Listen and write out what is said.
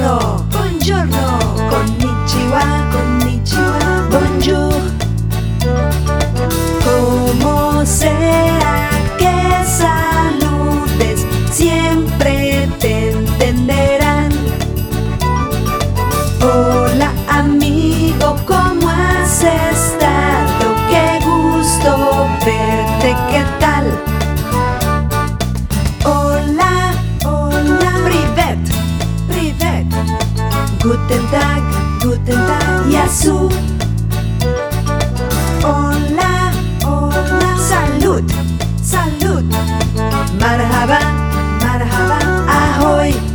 Buongiorno, buongiorno, konnichiwa, konnichiwa, bonjour. Como sea que saludes, siempre te entenderán. Hola amigo, ¿cómo has estado? Qué gusto verte, ¿qué tal? Hola, hola, privet, privet. Guten Tag, Yasu. Hola, hola, salud, salud. Marhaba, marhaba, ahoy.